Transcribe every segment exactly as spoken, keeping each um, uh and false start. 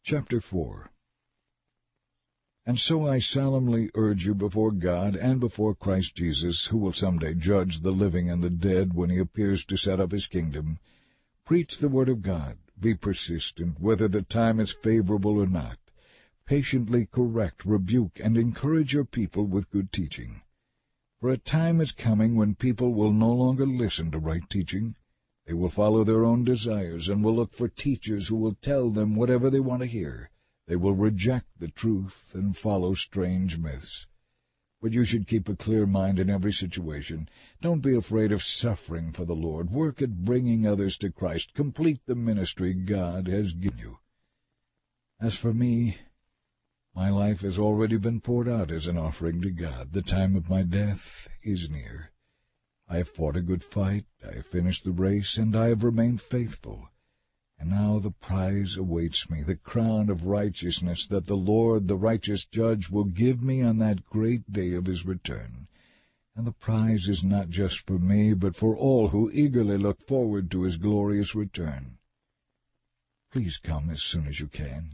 Chapter four. And so I solemnly urge you before God and before Christ Jesus, who will someday judge the living and the dead when he appears to set up his kingdom, preach the word of God, be persistent, whether the time is favorable or not. Patiently correct, rebuke, and encourage your people with good teaching. For a time is coming when people will no longer listen to right teaching. They will follow their own desires and will look for teachers who will tell them whatever they want to hear. They will reject the truth and follow strange myths. But you should keep a clear mind in every situation. Don't be afraid of suffering for the Lord. Work at bringing others to Christ. Complete the ministry God has given you. As for me, my life has already been poured out as an offering to God. The time of my death is near. I have fought a good fight, I have finished the race, and I have remained faithful. And now the prize awaits me, the crown of righteousness that the Lord, the righteous judge, will give me on that great day of his return. And the prize is not just for me, but for all who eagerly look forward to his glorious return. Please come as soon as you can.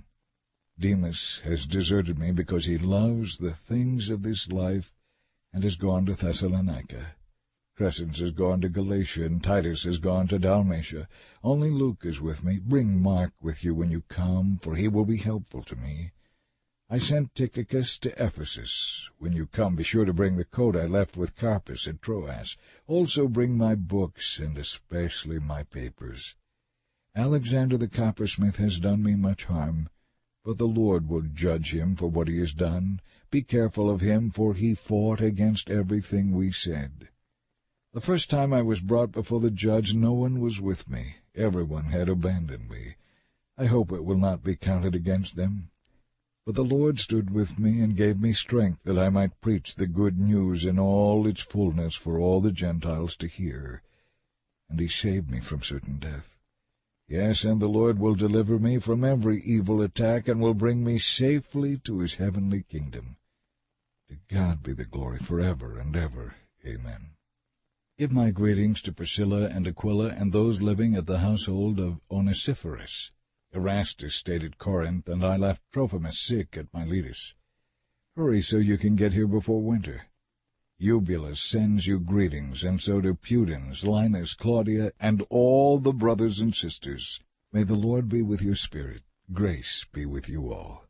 Demas has deserted me because he loves the things of this life and has gone to Thessalonica. Crescens has gone to Galatia, and Titus has gone to Dalmatia. Only Luke is with me. Bring Mark with you when you come, for he will be helpful to me. I sent Tychicus to Ephesus. When you come, be sure to bring the coat I left with Carpus at Troas. Also bring my books, and especially my papers. Alexander the coppersmith has done me much harm, but the Lord will judge him for what he has done. Be careful of him, for he fought against everything we said. The first time I was brought before the judge, no one was with me. Everyone had abandoned me. I hope it will not be counted against them. But the Lord stood with me and gave me strength that I might preach the good news in all its fullness for all the Gentiles to hear. And he saved me from certain death. Yes, and the Lord will deliver me from every evil attack and will bring me safely to his heavenly kingdom. To God be the glory forever and ever. Amen. Give my greetings to Priscilla and Aquila and those living at the household of Onesiphorus. Erastus stayed at Corinth, and I left Trophimus sick at Miletus. Hurry so you can get here before winter. Eubulus sends you greetings, and so do Pudens, Linus, Claudia, and all the brothers and sisters. May the Lord be with your spirit. Grace be with you all.